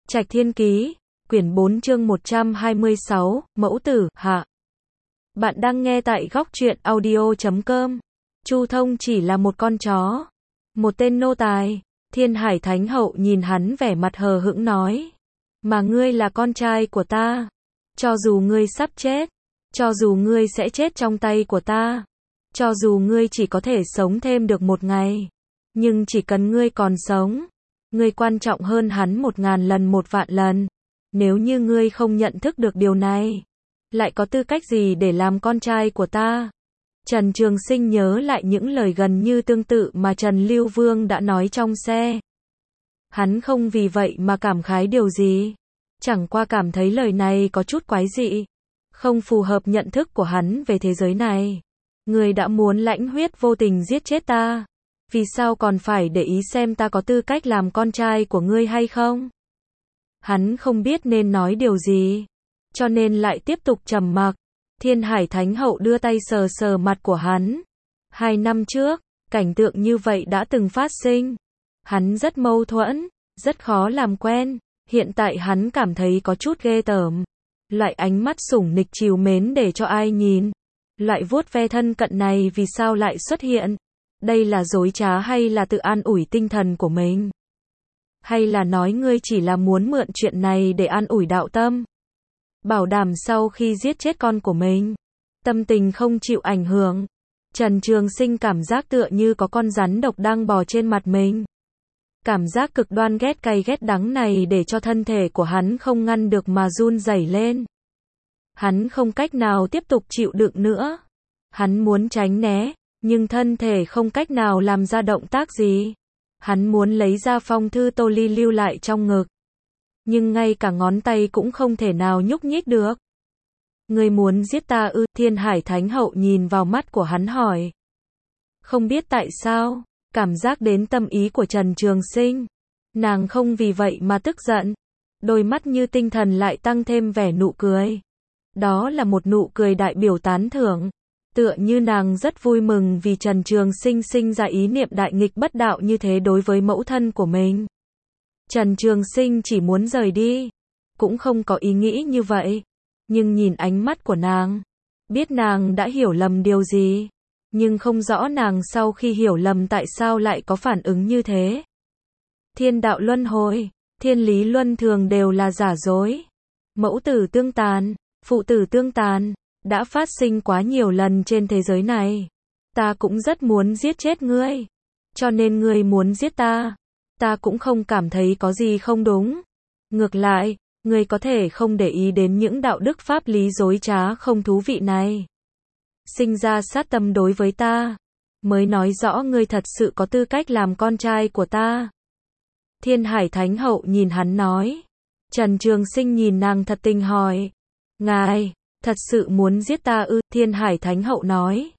Trạch Thiên Ký, quyển 4 chương 126, Mẫu Tử, hạ. Bạn đang nghe tại góc truyện audio.com. Chu Thông chỉ là một con chó, một tên nô tài. Thiên Hải Thánh Hậu nhìn hắn vẻ mặt hờ hững nói. Mà ngươi là con trai của ta. Cho dù ngươi sắp chết, cho dù ngươi sẽ chết trong tay của ta, cho dù ngươi chỉ có thể sống thêm được một ngày, nhưng chỉ cần ngươi còn sống, ngươi quan trọng hơn hắn 1000 lần 1 vạn lần. Nếu như ngươi không nhận thức được điều này, lại có tư cách gì để làm con trai của ta? Trần Trường Sinh nhớ lại những lời gần như tương tự mà Trần Lưu Vương đã nói trong xe. Hắn không vì vậy mà cảm khái điều gì, chẳng qua cảm thấy lời này có chút quái dị, không phù hợp nhận thức của hắn về thế giới này. Ngươi đã muốn lãnh huyết vô tình giết chết ta, vì sao còn phải để ý xem ta có tư cách làm con trai của ngươi hay không? Hắn không biết nên nói điều gì, cho nên lại tiếp tục trầm mặc. Thiên Hải Thánh Hậu đưa tay sờ sờ mặt của hắn. 2 năm trước, cảnh tượng như vậy đã từng phát sinh. Hắn rất mâu thuẫn, rất khó làm quen. Hiện tại hắn cảm thấy có chút ghê tởm. Loại ánh mắt sủng nịch trìu mến để cho ai nhìn. Loại vuốt ve thân cận này vì sao lại xuất hiện? Đây là dối trá hay là tự an ủi tinh thần của mình? Hay là nói ngươi chỉ là muốn mượn chuyện này để an ủi đạo tâm? Bảo đảm sau khi giết chết con của mình, tâm tình không chịu ảnh hưởng. Trần Trường Sinh cảm giác tựa như có con rắn độc đang bò trên mặt mình. Cảm giác cực đoan ghét cay ghét đắng này để cho thân thể của hắn không ngăn được mà run rẩy lên. Hắn không cách nào tiếp tục chịu đựng nữa. Hắn muốn tránh né, nhưng thân thể không cách nào làm ra động tác gì. Hắn muốn lấy ra phong thư Tô Ly lưu lại trong ngực, nhưng ngay cả ngón tay cũng không thể nào nhúc nhích được. Ngươi muốn giết ta ư? Thiên Hải Thánh Hậu nhìn vào mắt của hắn hỏi. Không biết tại sao, cảm giác đến tâm ý của Trần Trường Sinh, nàng không vì vậy mà tức giận. Đôi mắt như tinh thần lại tăng thêm vẻ nụ cười. Đó là một nụ cười đại biểu tán thưởng. Tựa như nàng rất vui mừng vì Trần Trường Sinh sinh ra ý niệm đại nghịch bất đạo như thế đối với mẫu thân của mình. Trần Trường Sinh chỉ muốn rời đi, cũng không có ý nghĩ như vậy. Nhưng nhìn ánh mắt của nàng, biết nàng đã hiểu lầm điều gì, nhưng không rõ nàng sau khi hiểu lầm tại sao lại có phản ứng như thế. Thiên đạo luân hồi, thiên lý luân thường đều là giả dối. Mẫu tử tương tàn, phụ tử tương tàn, đã phát sinh quá nhiều lần trên thế giới này. Ta cũng rất muốn giết chết ngươi, cho nên ngươi muốn giết ta, ta cũng không cảm thấy có gì không đúng. Ngược lại, ngươi có thể không để ý đến những đạo đức pháp lý dối trá không thú vị này. Sinh ra sát tâm đối với ta, mới nói rõ ngươi thật sự có tư cách làm con trai của ta. Thiên Hải Thánh Hậu nhìn hắn nói. Trần Trường Sinh nhìn nàng thật tình hỏi. Ngài, thật sự muốn giết ta ư? Thiên Hải Thánh Hậu nói.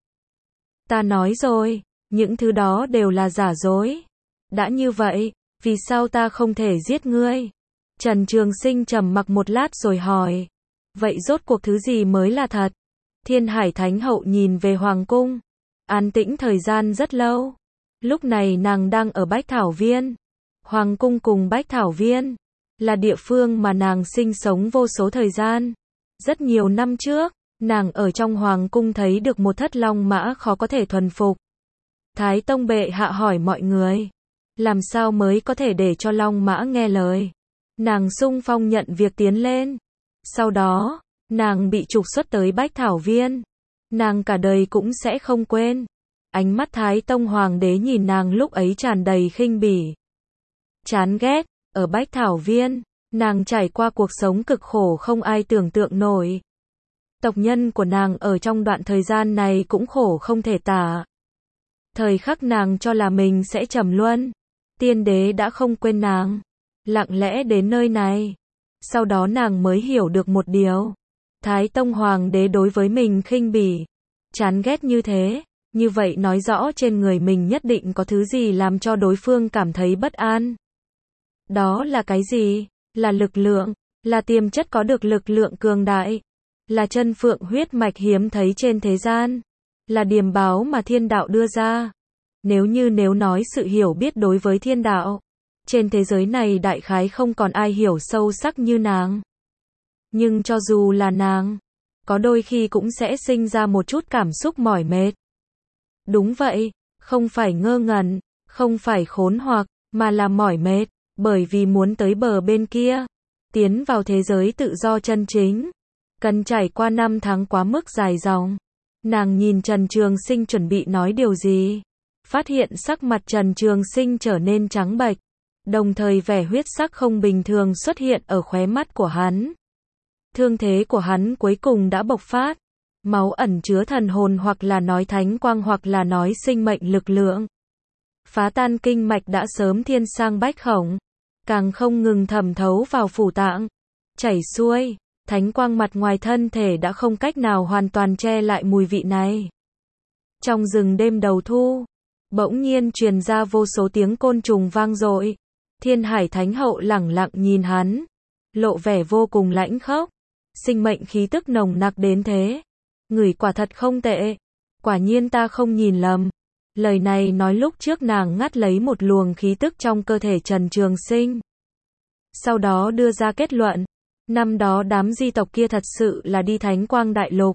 Ta nói rồi, những thứ đó đều là giả dối. Đã như vậy, vì sao ta không thể giết ngươi? Trần Trường Sinh trầm mặc một lát rồi hỏi. Vậy rốt cuộc thứ gì mới là thật? Thiên Hải Thánh Hậu nhìn về Hoàng Cung. An tĩnh thời gian rất lâu. Lúc này nàng đang ở Bách Thảo Viên. Hoàng Cung cùng Bách Thảo Viên là địa phương mà nàng sinh sống vô số thời gian. Rất nhiều năm trước, nàng ở trong Hoàng Cung thấy được một thất long mã khó có thể thuần phục. Thái Tông bệ hạ hỏi mọi người, làm sao mới có thể để cho long mã nghe lời. Nàng xung phong nhận việc tiến lên. Sau đó, nàng bị trục xuất tới Bách Thảo Viên. Nàng cả đời cũng sẽ không quên. Ánh mắt Thái Tông Hoàng đế nhìn nàng lúc ấy tràn đầy khinh bỉ, chán ghét. Ở Bách Thảo Viên, nàng trải qua cuộc sống cực khổ không ai tưởng tượng nổi. Tộc nhân của nàng ở trong đoạn thời gian này cũng khổ không thể tả. Thời khắc nàng cho là mình sẽ trầm luân, tiên đế đã không quên nàng, lặng lẽ đến nơi này. Sau đó nàng mới hiểu được một điều. Thái Tông Hoàng đế đối với mình khinh bỉ, chán ghét như thế, như vậy nói rõ trên người mình nhất định có thứ gì làm cho đối phương cảm thấy bất an. Đó là cái gì? Là lực lượng, là tiềm chất có được lực lượng cường đại, là chân phượng huyết mạch hiếm thấy trên thế gian, là điềm báo mà thiên đạo đưa ra. Nếu nói sự hiểu biết đối với thiên đạo, Trên thế giới này đại khái không còn ai hiểu sâu sắc như nàng. Nhưng cho dù là nàng, có đôi khi cũng sẽ sinh ra một chút cảm xúc mỏi mệt. Đúng vậy, không phải ngơ ngẩn, không phải khốn hoặc, mà là mỏi mệt, bởi vì muốn tới bờ bên kia, tiến vào thế giới tự do chân chính, cần trải qua 5 tháng quá mức dài dòng. Nàng nhìn Trần Trường Sinh chuẩn bị nói điều gì, phát hiện sắc mặt Trần Trường Sinh trở nên trắng bệch, đồng thời vẻ huyết sắc không bình thường xuất hiện ở khóe mắt của hắn. Thương thế của hắn cuối cùng đã bộc phát, máu ẩn chứa thần hồn hoặc là nói thánh quang hoặc là nói sinh mệnh lực lượng. Phá tan kinh mạch đã sớm thiên sang bách khổng, càng không ngừng thẩm thấu vào phủ tạng, chảy xuôi, thánh quang mặt ngoài thân thể đã không cách nào hoàn toàn che lại mùi vị này. Trong rừng đêm đầu thu, bỗng nhiên truyền ra vô số tiếng côn trùng vang dội. Thiên Hải Thánh Hậu lẳng lặng nhìn hắn, lộ vẻ vô cùng lãnh khốc. Sinh mệnh khí tức nồng nặc đến thế, ngửi quả thật không tệ. Quả nhiên ta không nhìn lầm. Lời này nói lúc trước nàng ngắt lấy một luồng khí tức trong cơ thể Trần Trường Sinh. Sau đó đưa ra kết luận, năm đó đám di tộc kia thật sự là đi Thánh Quang Đại Lục.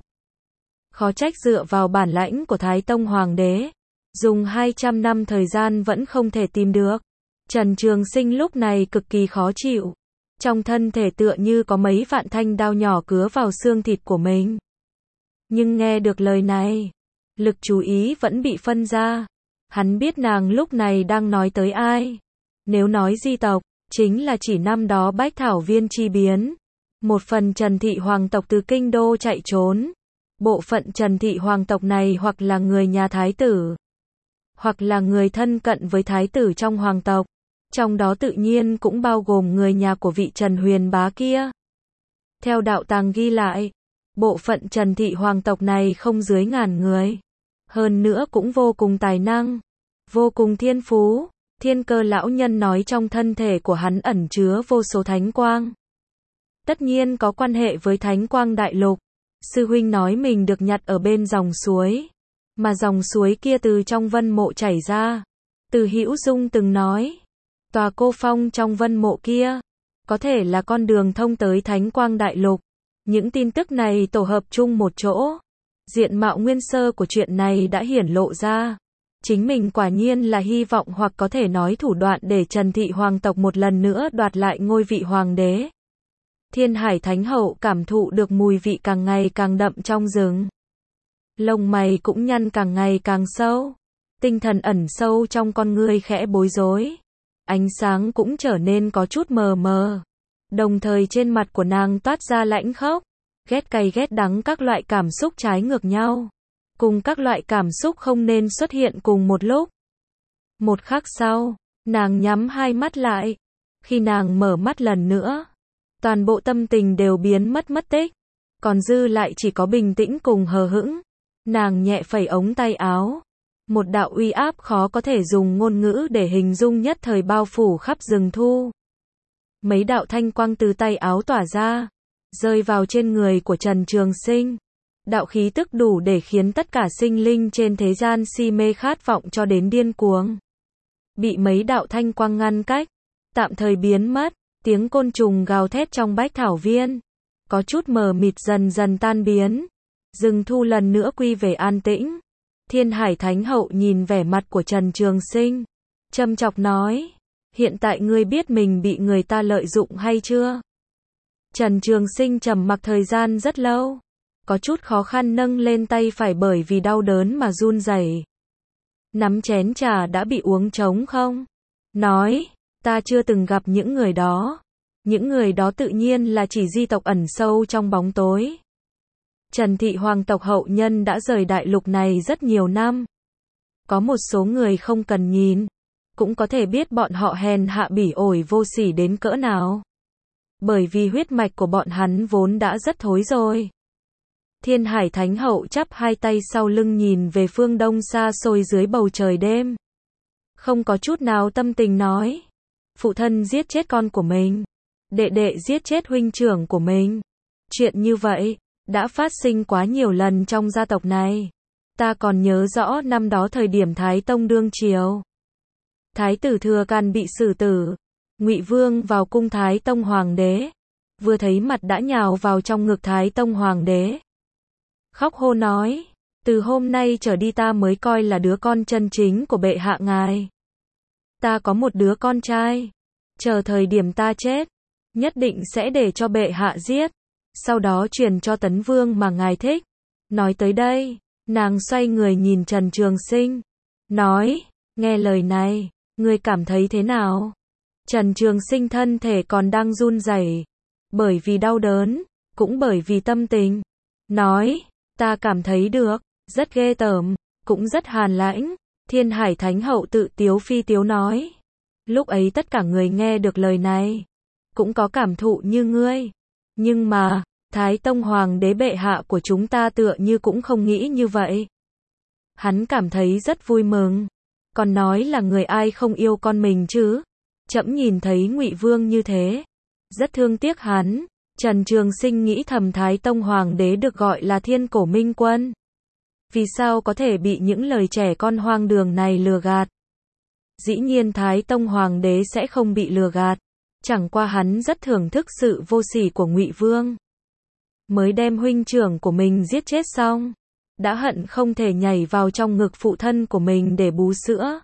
Khó trách dựa vào bản lãnh của Thái Tông Hoàng đế, dùng 200 năm thời gian vẫn không thể tìm được. Trần Trường Sinh lúc này cực kỳ khó chịu. Trong thân thể tựa như có mấy vạn thanh đao nhỏ cứa vào xương thịt của mình. Nhưng nghe được lời này, lực chú ý vẫn bị phân ra. Hắn biết nàng lúc này đang nói tới ai. Nếu nói di tộc, chính là chỉ năm đó Bách Thảo Viên chi biến. Một phần Trần Thị Hoàng tộc từ kinh đô chạy trốn. Bộ phận Trần Thị Hoàng tộc này hoặc là người nhà thái tử, hoặc là người thân cận với thái tử trong hoàng tộc. Trong đó tự nhiên cũng bao gồm người nhà của vị Trần Huyền Bá kia. Theo đạo tàng ghi lại, bộ phận Trần Thị Hoàng tộc này không dưới 1000 người. Hơn nữa cũng vô cùng tài năng, vô cùng thiên phú. Thiên Cơ lão nhân nói trong thân thể của hắn ẩn chứa vô số thánh quang. Tất nhiên có quan hệ với Thánh Quang Đại Lục. Sư huynh nói mình được nhặt ở bên dòng suối, mà dòng suối kia từ trong vân mộ chảy ra. Từ Hữu Dung từng nói, tòa cô phong trong vân mộ kia, có thể là con đường thông tới Thánh Quang Đại Lục. Những tin tức này tổ hợp chung một chỗ. Diện mạo nguyên sơ của chuyện này đã hiển lộ ra. Chính mình quả nhiên là hy vọng hoặc có thể nói thủ đoạn để Trần Thị Hoàng tộc một lần nữa đoạt lại ngôi vị hoàng đế. Thiên Hải Thánh Hậu cảm thụ được mùi vị càng ngày càng đậm trong rừng. Lông mày cũng nhăn càng ngày càng sâu. Tinh thần ẩn sâu trong con ngươi khẽ bối rối. Ánh sáng cũng trở nên có chút mờ mờ. Đồng thời trên mặt của nàng toát ra lãnh khốc, ghét cay ghét đắng, các loại cảm xúc trái ngược nhau. Cùng các loại cảm xúc không nên xuất hiện cùng một lúc. Một khắc sau, nàng nhắm hai mắt lại. Khi nàng mở mắt lần nữa, toàn bộ tâm tình đều biến mất tích. Còn dư lại chỉ có bình tĩnh cùng hờ hững. Nàng nhẹ phẩy ống tay áo. Một đạo uy áp khó có thể dùng ngôn ngữ để hình dung nhất thời bao phủ khắp rừng thu. Mấy đạo thanh quang từ tay áo tỏa ra, rơi vào trên người của Trần Trường Sinh. Đạo khí tức đủ để khiến tất cả sinh linh trên thế gian si mê khát vọng cho đến điên cuồng. Bị mấy đạo thanh quang ngăn cách, tạm thời biến mất. Tiếng côn trùng gào thét trong Bách Thảo Viên, có chút mờ mịt dần dần tan biến. Rừng thu lần nữa quy về an tĩnh. Thiên Hải Thánh Hậu nhìn vẻ mặt của Trần Trường Sinh, châm chọc nói, hiện tại ngươi biết mình bị người ta lợi dụng hay chưa? Trần Trường Sinh trầm mặc thời gian rất lâu, có chút khó khăn nâng lên tay phải bởi vì đau đớn mà run rẩy. Nắm chén trà đã bị uống trống không? Nói, ta chưa từng gặp những người đó. Những người đó tự nhiên là chỉ di tộc ẩn sâu trong bóng tối. Trần Thị Hoàng tộc hậu nhân đã rời đại lục này rất nhiều năm. Có một số người không cần nhìn, cũng có thể biết bọn họ hèn hạ bỉ ổi vô sỉ đến cỡ nào. Bởi vì huyết mạch của bọn hắn vốn đã rất thối rồi. Thiên Hải Thánh Hậu chắp hai tay sau lưng nhìn về phương đông xa xôi dưới bầu trời đêm. Không có chút nào tâm tình nói. Phụ thân giết chết con của mình. Đệ đệ giết chết huynh trưởng của mình. Chuyện như vậy đã phát sinh quá nhiều lần trong gia tộc này. Ta còn nhớ rõ năm đó thời điểm Thái Tông đương triều. Thái tử Thừa Càn bị xử tử. Ngụy Vương vào cung Thái Tông Hoàng đế, vừa thấy mặt đã nhào vào trong ngực Thái Tông Hoàng đế. Khóc hô nói, từ hôm nay trở đi ta mới coi là đứa con chân chính của bệ hạ ngài. Ta có một đứa con trai, chờ thời điểm ta chết, nhất định sẽ để cho bệ hạ giết, sau đó truyền cho Tấn Vương mà ngài thích. Nói tới đây, nàng xoay người nhìn Trần Trường Sinh, nói, nghe lời này, ngươi cảm thấy thế nào? Trần Trường Sinh thân thể còn đang run rẩy, bởi vì đau đớn, cũng bởi vì tâm tình. Nói, ta cảm thấy được, rất ghê tởm, cũng rất hàn lãnh. Thiên Hải Thánh Hậu tự tiếu phi tiếu nói. Lúc ấy tất cả người nghe được lời này, cũng có cảm thụ như ngươi. Nhưng mà, Thái Tông Hoàng đế bệ hạ của chúng ta tựa như cũng không nghĩ như vậy. Hắn cảm thấy rất vui mừng, còn nói là người ai không yêu con mình chứ. Trẫm nhìn thấy Ngụy Vương như thế, rất thương tiếc hắn. Trần Trường Sinh nghĩ thầm Thái Tông Hoàng đế được gọi là Thiên Cổ Minh Quân. Vì sao có thể bị những lời trẻ con hoang đường này lừa gạt? Dĩ nhiên Thái Tông Hoàng đế sẽ không bị lừa gạt. Chẳng qua hắn rất thưởng thức sự vô sỉ của Ngụy Vương. Mới đem huynh trưởng của mình giết chết xong, đã hận không thể nhảy vào trong ngực phụ thân của mình để bú sữa.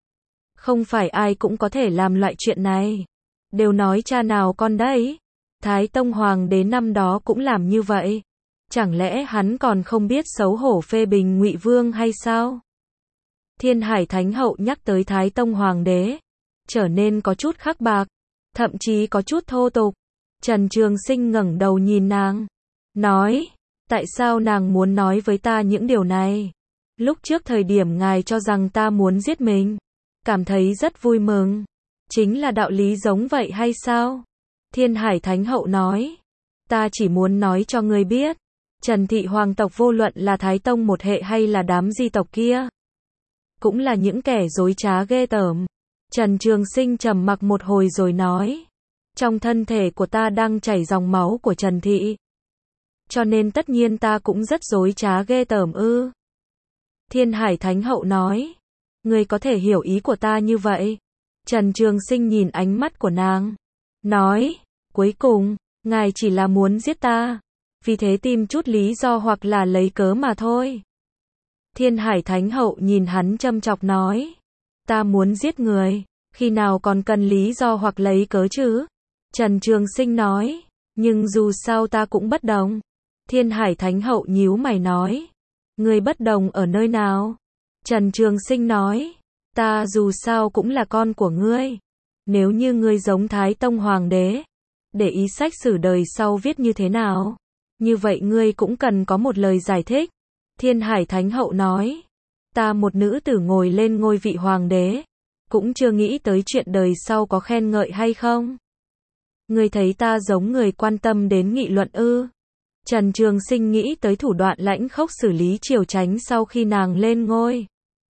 Không phải ai cũng có thể làm loại chuyện này. Đều nói cha nào con đấy. Thái Tông Hoàng đế năm đó cũng làm như vậy. Chẳng lẽ hắn còn không biết xấu hổ phê bình Ngụy Vương hay sao? Thiên Hải Thánh Hậu nhắc tới Thái Tông Hoàng đế, trở nên có chút khắc bạc, thậm chí có chút thô tục. Trần Trường Sinh ngẩng đầu nhìn nàng, nói, tại sao nàng muốn nói với ta những điều này? Lúc trước thời điểm ngài cho rằng ta muốn giết mình, cảm thấy rất vui mừng. Chính là đạo lý giống vậy hay sao? Thiên Hải Thánh Hậu nói, ta chỉ muốn nói cho ngươi biết, Trần thị hoàng tộc vô luận là Thái Tông một hệ hay là đám di tộc kia, cũng là những kẻ dối trá ghê tởm. Trần Trường Sinh trầm mặc một hồi rồi nói, trong thân thể của ta đang chảy dòng máu của Trần thị, cho nên tất nhiên ta cũng rất dối trá ghê tởm ư? Thiên Hải Thánh Hậu nói, ngươi có thể hiểu ý của ta như vậy? Trần Trường Sinh nhìn ánh mắt của nàng, nói, cuối cùng, ngài chỉ là muốn giết ta, vì thế tìm chút lý do hoặc là lấy cớ mà thôi. Thiên Hải Thánh Hậu nhìn hắn châm chọc nói, ta muốn giết người, khi nào còn cần lý do hoặc lấy cớ chứ? Trần Trường Sinh nói, nhưng dù sao ta cũng bất đồng. Thiên Hải Thánh Hậu nhíu mày nói, ngươi bất đồng ở nơi nào? Trần Trường Sinh nói, ta dù sao cũng là con của ngươi. Nếu như ngươi giống Thái Tông Hoàng đế, để ý sách sử đời sau viết như thế nào, như vậy ngươi cũng cần có một lời giải thích. Thiên Hải Thánh Hậu nói, ta một nữ tử ngồi lên ngôi vị hoàng đế, cũng chưa nghĩ tới chuyện đời sau có khen ngợi hay không. Ngươi thấy ta giống người quan tâm đến nghị luận ư? Trần Trường Sinh nghĩ tới thủ đoạn lãnh khốc xử lý Triều Chánh sau khi nàng lên ngôi.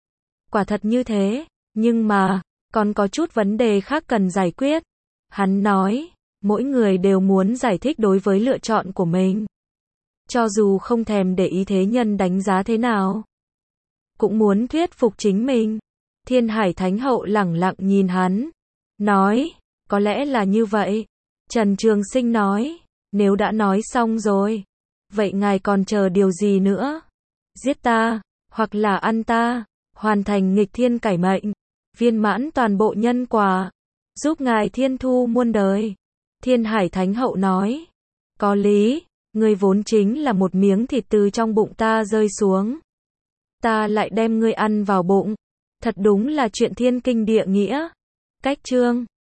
Quả thật như thế, nhưng mà, còn có chút vấn đề khác cần giải quyết. Hắn nói, mỗi người đều muốn giải thích đối với lựa chọn của mình. Cho dù không thèm để ý thế nhân đánh giá thế nào, cũng muốn thuyết phục chính mình. Thiên Hải Thánh Hậu lẳng lặng nhìn hắn, nói, có lẽ là như vậy. Trần Trường Sinh nói, nếu đã nói xong rồi, vậy ngài còn chờ điều gì nữa? Giết ta, hoặc là ăn ta, hoàn thành nghịch thiên cải mệnh, viên mãn toàn bộ nhân quả, giúp ngài thiên thu muôn đời. Thiên Hải Thánh Hậu nói, có lý, ngươi vốn chính là một miếng thịt từ trong bụng ta rơi xuống, ta lại đem ngươi ăn vào bụng, thật đúng là chuyện thiên kinh địa nghĩa. Cách chương